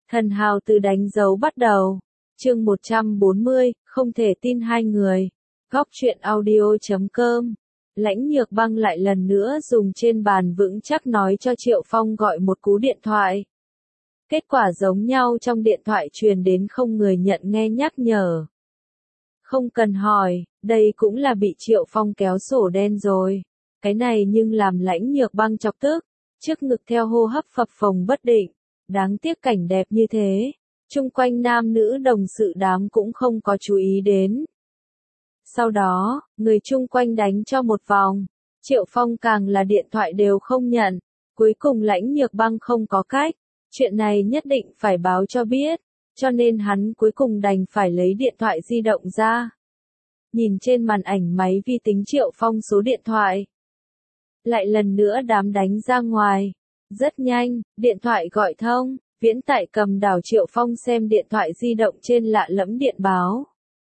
Thần hào từ đánh dấu bắt đầu. Chương 140, không thể tin hai người. Góc truyện audio.com. Lãnh Nhược Băng lại lần nữa dùng trên bàn vững chắc nói cho Triệu Phong gọi một cú điện thoại. Kết quả giống nhau, trong điện thoại truyền đến không người nhận nghe nhắc nhở. Không cần hỏi, đây cũng là bị Triệu Phong kéo sổ đen rồi. Cái này nhưng làm Lãnh Nhược Băng chọc tức, trước ngực theo hô hấp phập phồng bất định. Đáng tiếc cảnh đẹp như thế, chung quanh nam nữ đồng sự đám cũng không có chú ý đến. Sau đó, người chung quanh đánh cho một vòng, Triệu Phong càng là điện thoại đều không nhận, cuối cùng Lãnh Nhược Băng không có cách, chuyện này nhất định phải báo cho biết, cho nên hắn cuối cùng đành phải lấy điện thoại di động ra. Nhìn trên màn ảnh máy vi tính Triệu Phong số điện thoại. Lại lần nữa đám đánh ra ngoài. Rất nhanh, điện thoại gọi thông, Viễn tại cầm đảo Triệu Phong xem điện thoại di động trên lạ lẫm điện báo.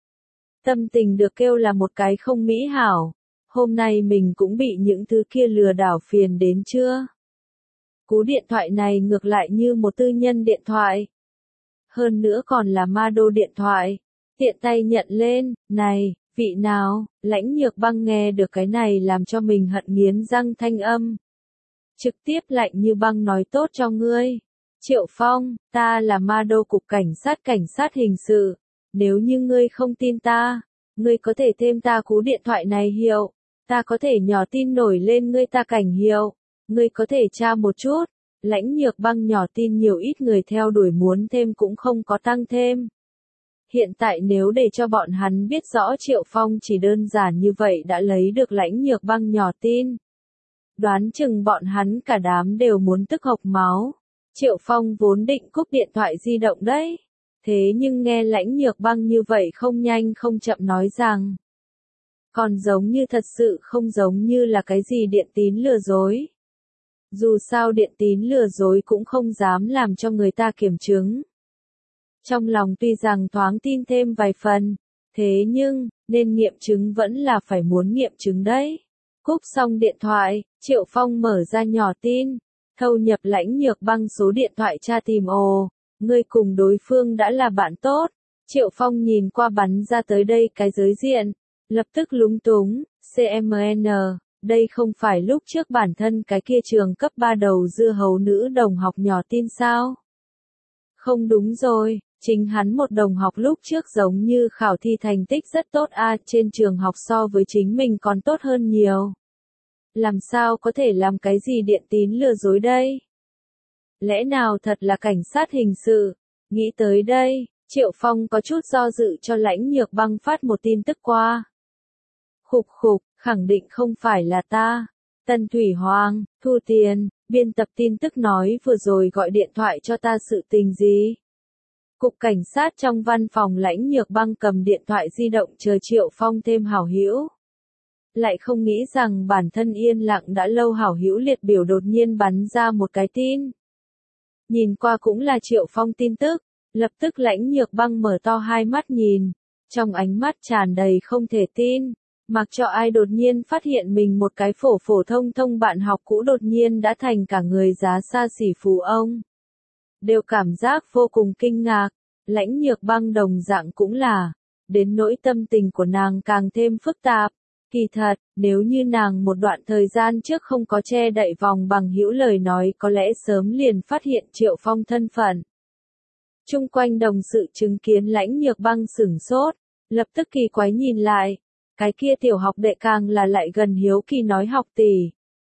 Tâm tình được kêu là một cái không mỹ hảo. Hôm nay mình cũng bị những thứ kia lừa đảo phiền đến chưa? Cú điện thoại này ngược lại như một tư nhân điện thoại. Hơn nữa còn là ma đô điện thoại. Tiện tay nhận lên, này, vị nào? Lãnh Nhược Băng nghe được cái này làm cho mình hận nghiến răng thanh âm. Trực tiếp lạnh như băng nói tốt cho ngươi. Triệu Phong, ta là ma đô cục cảnh sát hình sự. Nếu như ngươi không tin ta, ngươi có thể thêm ta cú điện thoại này hiệu. Ta có thể nhỏ tin nổi lên ngươi ta cảnh hiệu. Ngươi có thể tra một chút. Lãnh Nhược Băng nhỏ tin nhiều ít người theo đuổi muốn thêm cũng không có tăng thêm. Hiện tại nếu để cho bọn hắn biết rõ Triệu Phong chỉ đơn giản như vậy đã lấy được Lãnh Nhược Băng nhỏ tin. Đoán chừng bọn hắn cả đám đều muốn tức hộc máu. Triệu Phong vốn định cúp điện thoại di động đấy. Thế nhưng nghe Lãnh Nhược Băng như vậy không nhanh không chậm nói rằng. Còn giống như thật sự không giống như là cái gì điện tín lừa dối. Dù sao điện tín lừa dối cũng không dám làm cho người ta kiểm chứng. Trong lòng tuy rằng thoáng tin thêm vài phần. Thế nhưng, nên nghiệm chứng vẫn là phải muốn nghiệm chứng đấy. Cúp xong điện thoại, Triệu Phong mở ra nhỏ tin, thâu nhập Lãnh Nhược Băng số điện thoại tra tìm ngươi cùng đối phương đã là bạn tốt. Triệu Phong nhìn qua bắn ra tới đây cái giới diện, lập tức lúng túng, CMN, đây không phải lúc trước bản thân cái kia trường cấp 3 đầu dưa hấu nữ đồng học nhỏ tin sao? Không đúng rồi, chính hắn một đồng học lúc trước giống như khảo thi thành tích rất tốt trên trường học so với chính mình còn tốt hơn nhiều. Làm sao có thể làm cái gì điện tín lừa dối đây? Lẽ nào thật là cảnh sát hình sự? Nghĩ tới đây, Triệu Phong có chút do dự cho Lãnh Nhược Băng phát một tin tức qua. Khục khục, khẳng định không phải là ta. Tân Thủy Hoàng, thu tiền, biên tập tin tức nói vừa rồi gọi điện thoại cho ta sự tình gì? Cục cảnh sát trong văn phòng Lãnh Nhược Băng cầm điện thoại di động chờ Triệu Phong thêm hảo hữu. Lại không nghĩ rằng bản thân yên lặng đã lâu hảo hữu liệt biểu đột nhiên bắn ra một cái tin. Nhìn qua cũng là Triệu Phong tin tức, lập tức Lãnh Nhược Băng mở to hai mắt nhìn, trong ánh mắt tràn đầy không thể tin, mặc cho ai đột nhiên phát hiện mình một cái phổ phổ thông thông bạn học cũ đột nhiên đã thành cả người giá xa xỉ phú ông. Đều cảm giác vô cùng kinh ngạc, Lãnh Nhược Băng đồng dạng cũng là, đến nỗi tâm tình của nàng càng thêm phức tạp. Kỳ thật, nếu như nàng một đoạn thời gian trước không có che đậy vòng bằng hữu lời nói có lẽ sớm liền phát hiện Triệu Phong thân phận. Chung quanh đồng sự chứng kiến Lãnh Nhược Băng sửng sốt, lập tức kỳ quái nhìn lại, cái kia tiểu học đệ càng là lại gần hiếu kỳ nói học tỷ.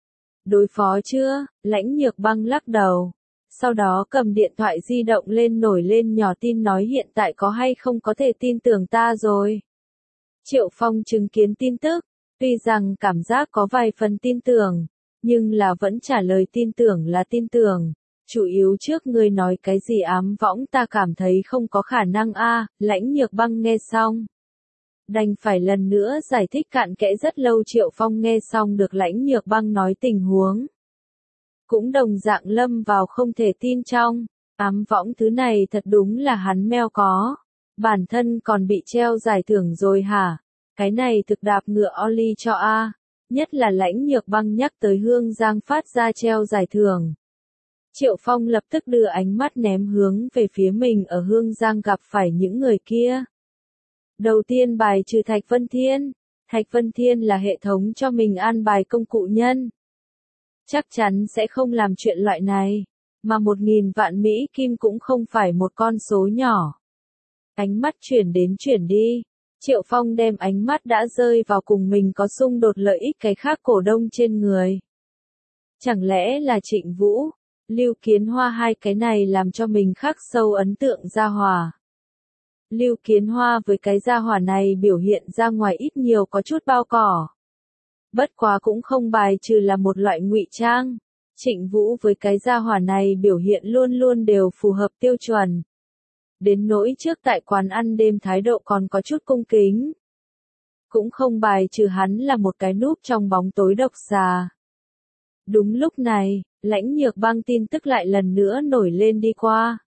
Đối phó chưa? Lãnh Nhược Băng lắc đầu. Sau đó cầm điện thoại di động lên nổi lên nhỏ tin nói hiện tại có hay không có thể tin tưởng ta rồi. Triệu Phong chứng kiến tin tức, tuy rằng cảm giác có vài phần tin tưởng, nhưng là vẫn trả lời tin tưởng là tin tưởng. Chủ yếu trước ngươi nói cái gì ám võng ta cảm thấy không có khả năng Lãnh Nhược Băng nghe xong. Đành phải lần nữa giải thích cặn kẽ rất lâu Triệu Phong nghe xong được Lãnh Nhược Băng nói tình huống. Cũng đồng dạng lâm vào không thể tin trong, ám võng thứ này thật đúng là hắn meo có. Bản thân còn bị treo giải thưởng rồi hả? Cái này thực đạp ngựa Oli cho nhất là Lãnh Nhược Băng nhắc tới Hương Giang phát ra treo giải thưởng. Triệu Phong lập tức đưa ánh mắt ném hướng về phía mình ở Hương Giang gặp phải những người kia. Đầu tiên bài trừ Thạch Vân Thiên. Thạch Vân Thiên là hệ thống cho mình an bài công cụ nhân. Chắc chắn sẽ không làm chuyện loại này, mà 1.000 vạn Mỹ Kim cũng không phải một con số nhỏ. Ánh mắt chuyển đến chuyển đi, Triệu Phong đem ánh mắt đã rơi vào cùng mình có xung đột lợi ích cái khác cổ đông trên người. Chẳng lẽ là Trịnh Vũ, Lưu Kiến Hoa, hai cái này làm cho mình khắc sâu ấn tượng gia hỏa. Lưu Kiến Hoa với cái gia hỏa này biểu hiện ra ngoài ít nhiều có chút bao cỏ. Bất quá cũng không bài trừ là một loại ngụy trang. Trịnh Vũ với cái gia hỏa này biểu hiện luôn luôn đều phù hợp tiêu chuẩn. Đến nỗi trước tại quán ăn đêm thái độ còn có chút cung kính. Cũng không bài trừ hắn là một cái núp trong bóng tối độc xà. Đúng lúc này, Lãnh Nhược Băng tin tức lại lần nữa nổi lên đi qua.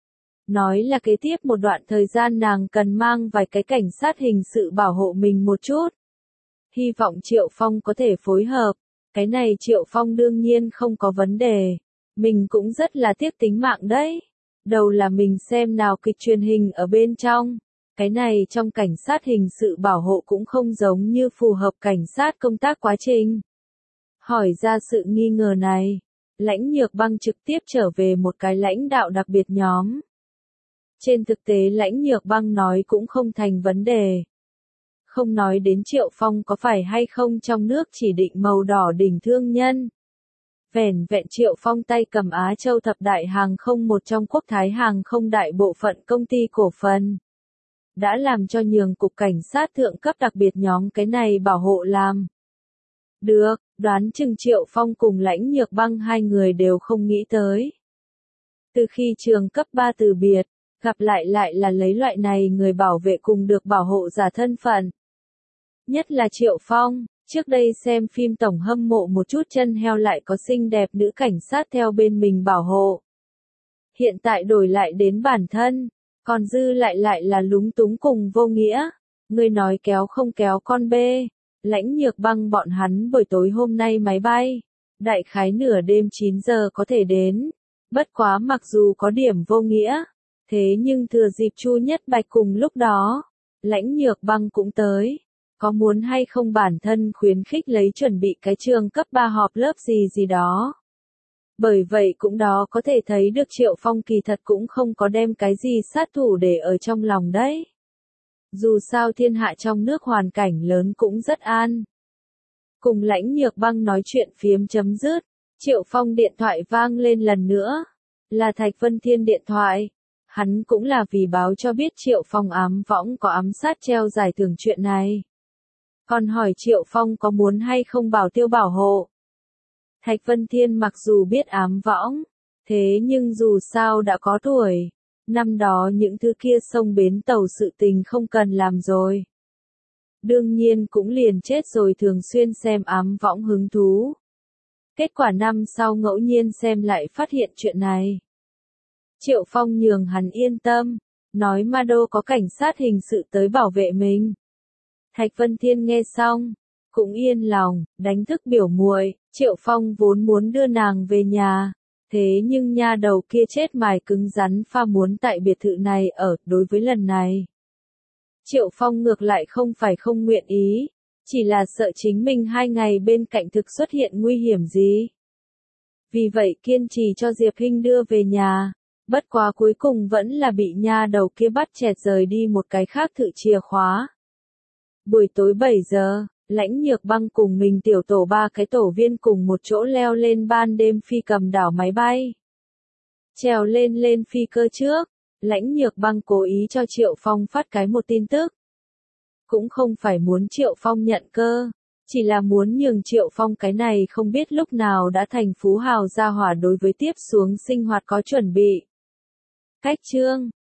Nói là kế tiếp một đoạn thời gian nàng cần mang vài cái cảnh sát hình sự bảo hộ mình một chút. Hy vọng Triệu Phong có thể phối hợp. Cái này Triệu Phong đương nhiên không có vấn đề. Mình cũng rất là tiếc tính mạng đấy. Đầu là mình xem nào kịch truyền hình ở bên trong. Cái này trong cảnh sát hình sự bảo hộ cũng không giống như phù hợp cảnh sát công tác quá trình. Hỏi ra sự nghi ngờ này, Lãnh Nhược Băng trực tiếp trở về một cái lãnh đạo đặc biệt nhóm. Trên thực tế Lãnh Nhược Băng nói cũng không thành vấn đề. Không nói đến Triệu Phong có phải hay không trong nước chỉ định màu đỏ đỉnh thương nhân. Vẻn vẹn Triệu Phong tay cầm Á Châu Thập Đại Hàng không một trong Quốc Thái Hàng không đại bộ phận công ty cổ phần. Đã làm cho nhường cục cảnh sát thượng cấp đặc biệt nhóm cái này bảo hộ làm. Được, đoán chừng Triệu Phong cùng Lãnh Nhược Băng hai người đều không nghĩ tới. Từ khi trường cấp 3 từ biệt, gặp lại là lấy loại này người bảo vệ cùng được bảo hộ giả thân phận. Nhất là Triệu Phong, trước đây xem phim tổng hâm mộ một chút chân heo lại có xinh đẹp nữ cảnh sát theo bên mình bảo hộ. Hiện tại đổi lại đến bản thân, còn dư lại là lúng túng cùng vô nghĩa. Người nói kéo không kéo con bê. Lãnh Nhược Băng bọn hắn buổi tối hôm nay máy bay. Đại khái nửa đêm 9 giờ có thể đến. Bất quá mặc dù có điểm vô nghĩa. Thế nhưng thừa dịp Chu Nhất Bạch cùng lúc đó. Lãnh Nhược Băng cũng tới. Có muốn hay không bản thân khuyến khích lấy chuẩn bị cái trường cấp 3 họp lớp gì đó. Bởi vậy cũng đó có thể thấy được Triệu Phong kỳ thật cũng không có đem cái gì sát thủ để ở trong lòng đấy. Dù sao thiên hạ trong nước hoàn cảnh lớn cũng rất an. Cùng Lãnh Nhược Băng nói chuyện phiếm chấm dứt, Triệu Phong điện thoại vang lên lần nữa. Là Thạch Vân Thiên điện thoại. Hắn cũng là vì báo cho biết Triệu Phong ám võng có ám sát treo giải thưởng chuyện này. Còn hỏi Triệu Phong có muốn hay không bảo tiêu bảo hộ. Thạch Vân Thiên mặc dù biết ám võng, thế nhưng dù sao đã có tuổi. Năm đó những thứ kia sông bến tàu sự tình không cần làm rồi. Đương nhiên cũng liền chết rồi thường xuyên xem ám võng hứng thú. Kết quả năm sau ngẫu nhiên xem lại phát hiện chuyện này. Triệu Phong nhường hắn yên tâm, nói Ma Đô có cảnh sát hình sự tới bảo vệ mình. Thạch Vân Thiên nghe xong, cũng yên lòng, đánh thức biểu muội. Triệu Phong vốn muốn đưa nàng về nhà, thế nhưng nha đầu kia chết mài cứng rắn pha muốn tại biệt thự này ở. Đối với lần này, Triệu Phong ngược lại không phải không nguyện ý, chỉ là sợ chính mình 2 ngày bên cạnh thực xuất hiện nguy hiểm gì. Vì vậy kiên trì cho Diệp Hinh đưa về nhà, bất quá cuối cùng vẫn là bị nha đầu kia bắt chẹt rời đi một cái khác thử chìa khóa. Buổi tối 7 giờ, Lãnh Nhược Băng cùng mình tiểu tổ 3 cái tổ viên cùng một chỗ leo lên ban đêm phi cầm đảo máy bay. Trèo lên phi cơ trước, Lãnh Nhược Băng cố ý cho Triệu Phong phát cái một tin tức. Cũng không phải muốn Triệu Phong nhận cơ, chỉ là muốn nhường Triệu Phong cái này không biết lúc nào đã thành phú hào gia hỏa đối với tiếp xuống sinh hoạt có chuẩn bị. Cách chương